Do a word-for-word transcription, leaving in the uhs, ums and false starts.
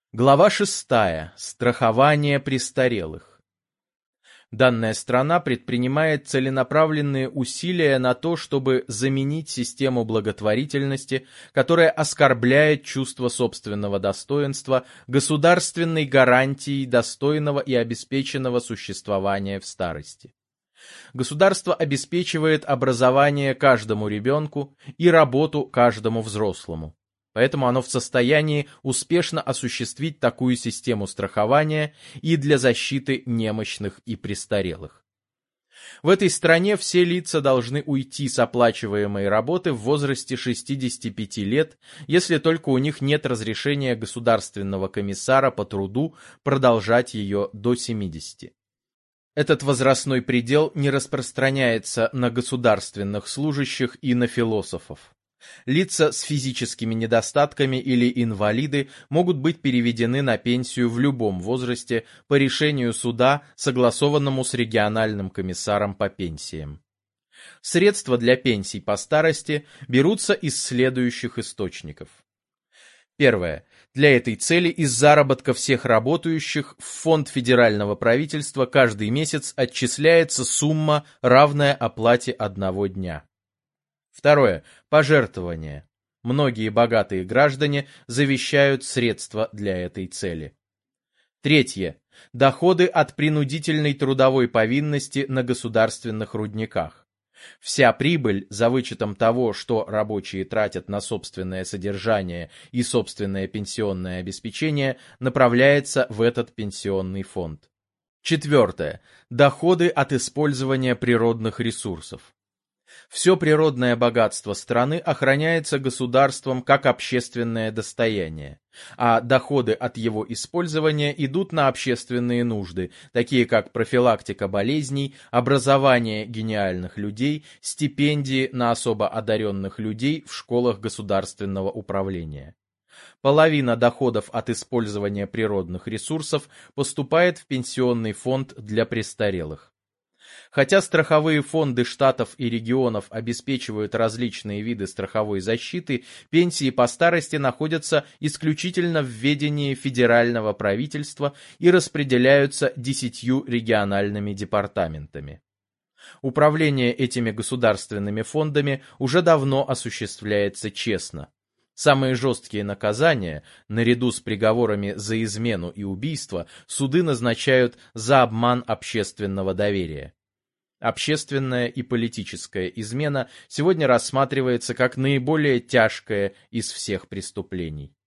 Глава шестая. Страхование престарелых. Данная страна предпринимает целенаправленные усилия на то, чтобы заменить систему благотворительности, которая оскорбляет чувство собственного достоинства, государственной гарантией достойного и обеспеченного существования в старости. Государство обеспечивает образование каждому ребенку и работу каждому взрослому. Поэтому оно в состоянии успешно осуществить такую систему страхования и для защиты немощных и престарелых. В этой стране все лица должны уйти с оплачиваемой работы в возрасте шестидесяти пяти лет, если только у них нет разрешения государственного комиссара по труду продолжать ее до семидесяти. Этот возрастной предел не распространяется на государственных служащих и на философов. Лица с физическими недостатками или инвалиды могут быть переведены на пенсию в любом возрасте по решению суда, согласованному с региональным комиссаром по пенсиям. Средства для пенсий по старости берутся из следующих источников. Первое. Для этой цели из заработка всех работающих в фонд федерального правительства каждый месяц отчисляется сумма, равная оплате одного дня. Второе. Пожертвования. Многие богатые граждане завещают средства для этой цели. Третье. Доходы от принудительной трудовой повинности на государственных рудниках. Вся прибыль, за вычетом того, что рабочие тратят на собственное содержание и собственное пенсионное обеспечение, направляется в этот пенсионный фонд. Четвертое. Доходы от использования природных ресурсов. Все природное богатство страны охраняется государством как общественное достояние, а доходы от его использования идут на общественные нужды, такие как профилактика болезней, образование гениальных людей, стипендии на особо одаренных людей в школах государственного управления. Половина доходов от использования природных ресурсов поступает в пенсионный фонд для престарелых. Хотя страховые фонды штатов и регионов обеспечивают различные виды страховой защиты, пенсии по старости находятся исключительно в ведении федерального правительства и распределяются десятью региональными департаментами. Управление этими государственными фондами уже давно осуществляется честно. Самые жесткие наказания, наряду с приговорами за измену и убийство, суды назначают за обман общественного доверия. Общественная и политическая измена сегодня рассматривается как наиболее тяжкое из всех преступлений.